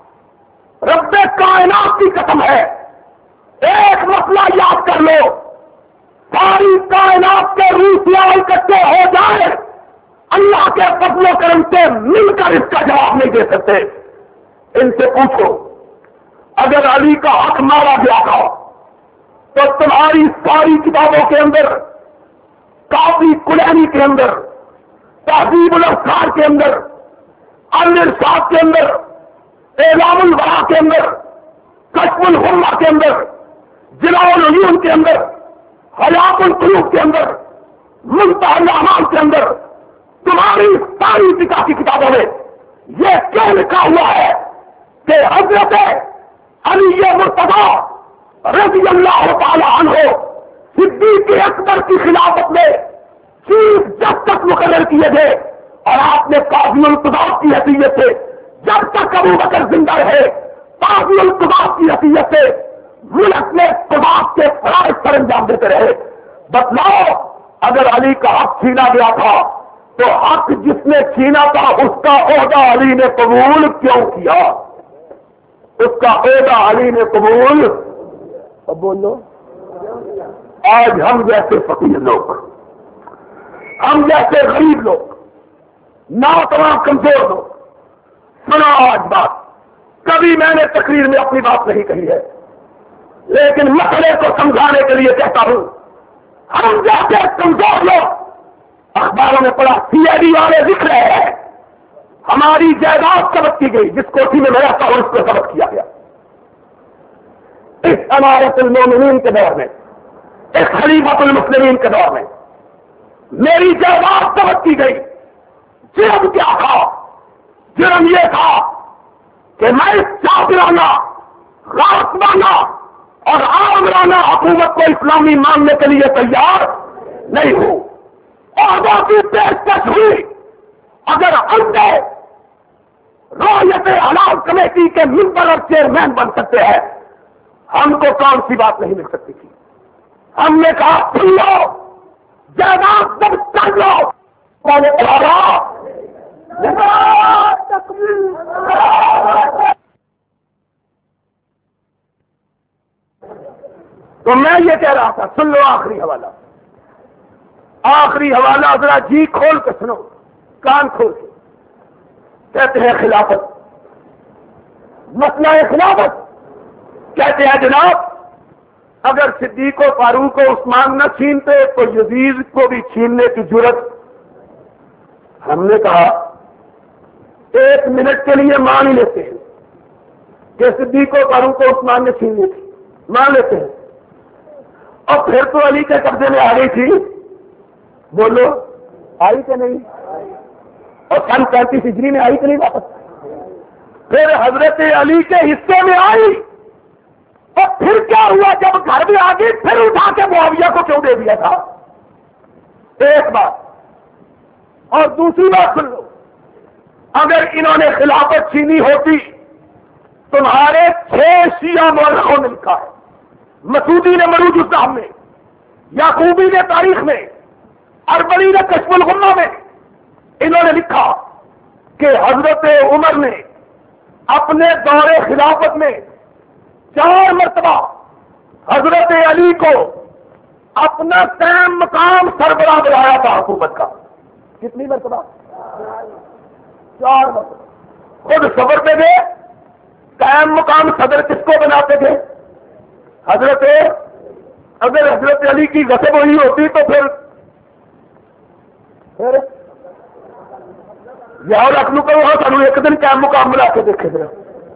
رب کائنات کی قسم ہے، ایک مسئلہ یاد کر لو، ساری کائنات کے روسیا اکٹھے ہو جائے، اللہ کے فضل و کرم سے مل کر اس کا جواب نہیں دے سکتے، ان سے پوچھو اگر علی کا حق مارا گیا تھا تو تمہاری ساری کتابوں کے اندر، کافی کلینی کے اندر، تہذیب الافکار کے اندر، الارشاد کے اندر، اعلام الورا کے اندر، کشف الحمہ کے اندر، جلاء العیون کے اندر، حیات القلوب کے اندر، منتہی الاعمال کے اندر، تمہاری ساری فقہ کی کتابوں میں یہ کیوں لکھا ہوا ہے کہ حضرت علی مرتضیٰ رضی اللہ تعالی عنہ صدیق اکبر کی خلافت میں چیف جب تک مقرر کیے گئے، اور آپ نے قاضی القضات کی حیثیت سے جب تک ابو بکر زندہ رہے قاضی القضات کی حیثیت سے ملک میں قضات کے فرائض پر انجام دیتے رہے۔ بتلاؤ اگر علی کا حق چھینا گیا تھا تو حق جس نے چھینا تھا اس کا عہدہ علی نے قبول کیوں کیا؟ اس کا عہدہ علی نے قبول، اب بولو، آج ہم جیسے فقیر لوگ، ہم جیسے غریب لوگ، ناتواں کمزور لوگ، سنا آج بات، کبھی میں نے تقریر میں اپنی بات نہیں کہی ہے لیکن مسئلے کو سمجھانے کے لیے کہتا ہوں، ہم جیسے کمزور لوگ اخباروں میں پڑھا سی آئی ڈی والے لکھ رہے ہیں ہماری جائیداد ضبط کی گئی، جس کوٹھی میں میں رہتا ہوں اس کو ضبط کیا گیا، اس امارت المومنین کے دور میں، اس خلیفۃ المسلمین کے دور میں میری جائیداد ضبط کی گئی۔ جرم کیا تھا؟ جرم یہ تھا کہ میں چاپرانہ، غاصبانہ اور عامرانہ حکومت کو اسلامی ماننے کے لیے تیار نہیں ہوں، اور باقی پیشکش ہوئی اگر ہم گئے رویت حلال کمیٹی کے ممبر اور چیئرمین بن سکتے ہیں، ہم کو کون سی بات نہیں مل سکتی تھی؟ ہم نے کہا سن لو، جائیداد سب کر لو، میں نے کہا تو میں یہ کہہ رہا تھا، سن لو آخری حوالہ، آخری حوالہ ذرا جی کھول کے سنو، کان کھول کے. کہتے ہیں خلافت، مسئلہ خلافت، کہتے ہیں جناب اگر صدیق و فاروق و عثمان نہ چھینتے تو یزید کو بھی چھیننے کی جرت. ہم نے کہا ایک منٹ کے لیے مان ہی لیتے ہیں کہ صدیق و فاروق و عثمان نے چھین لی تھی، مان لیتے ہیں. اور پھر تو علی کے قبضے میں آ گئی تھی، بولو آئی کہ نہیں؟ اور سن پینتیس ہجری میں آئی کہ نہیں واپس؟ پھر حضرت علی کے حصے میں آئی. اور پھر کیا ہوا جب گھر میں آ گئی؟ پھر اٹھا کے معاویہ کو کیوں دے دیا تھا؟ ایک بات. اور دوسری بات سن لو، اگر انہوں نے خلافت چھینی ہوتی، تمہارے چھ شیعہ مورخوں نے لکھا ہے، مسعودی نے مروج الزام میں، یعقوبی نے تاریخ میں، اربلی نے کشف الغمہ میں، انہوں نے لکھا کہ حضرت عمر نے اپنے دور خلافت میں چار مرتبہ حضرت علی کو اپنا قائم مقام سربراہ بنایا تھا حکومت کا. کتنی مرتبہ؟ چار مرتبہ. خود صبر پہ گئے، قائم مقام صدر کس کو بناتے تھے؟ حضرت. اگر حضرت علی کی غصب ہوئی ہوتی تو پھر پھر یا لکھنؤ کو وہاں سانو ایک دن قائم مقام بنا کے دیکھے ذرا،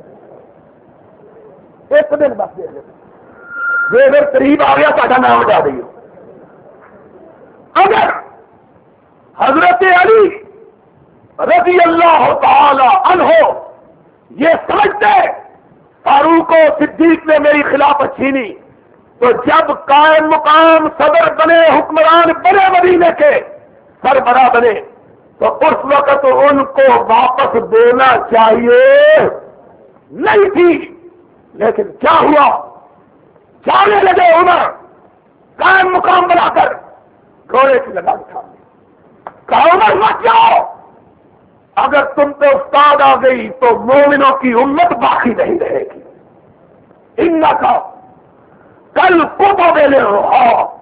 ایک دن بس دے یہ اگر قریب آ گیا ساڈا نام بتا دئیے. اگر حضرت علی رضی اللہ تعالی عنہ یہ سمجھتے فاروق و صدیق نے میری خلافت چھینی، تو جب قائم مقام صدر بنے، حکمران بنے، مدینے کے سربراہ بنے، تو اس وقت ان کو واپس دینا چاہیے نہیں تھی. لیکن کیا ہوا؟ جانے لگے عمر قائم مقام بنا کر گھوڑے کی لگام تھا. کہا عمر مت جاؤ، اگر تم پہ استاد آ گئی تو مومنوں کی امت باقی نہیں رہے گی. ان کا کل کو تو دے لے ہو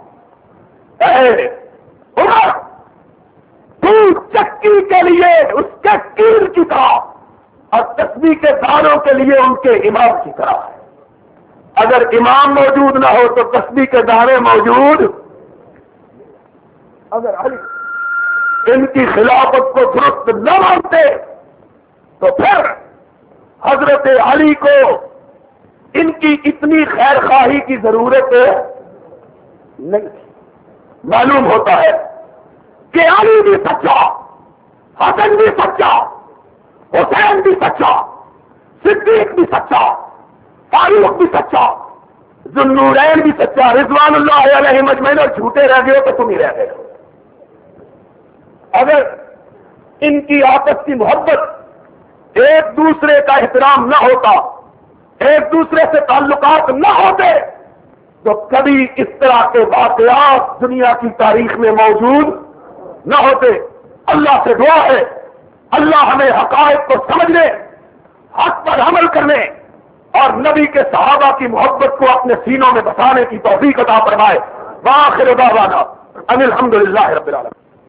عمر، تو چکی کے لیے اس کے کیل کی طرح اور تسبیح کے دانوں کے لیے ان کے امام کی طرح ہے. اگر امام موجود نہ ہو تو تسبیح کے دانے موجود. اگر علی ان کی خلافت کو درست نہ مانتے تو پھر حضرت علی کو ان کی اتنی خیر خواہی کی ضرورت نہیں تھی. معلوم ہوتا ہے کہ علی بھی سچا، حسن بھی سچا، حسین بھی سچا، صدیق بھی سچا، فاروق بھی سچا، ذوالنورین بھی سچا، رضوان اللہ علیہ مجمعین. اور جھوٹے رہ گئے ہو تو تم ہی رہ گئے ہو. اگر ان کی آپس کی محبت، ایک دوسرے کا احترام نہ ہوتا، ایک دوسرے سے تعلقات نہ ہوتے، تو کبھی اس طرح کے واقعات دنیا کی تاریخ میں موجود نہ ہوتے. اللہ سے دعا ہے اللہ ہمیں حقائق کو سمجھنے، حق پر عمل کرنے اور نبی کے صحابہ کی محبت کو اپنے سینوں میں بسانے کی توفیق عطا فرمائے. وآخر دعوانا ان الحمد للہ رب العالمین.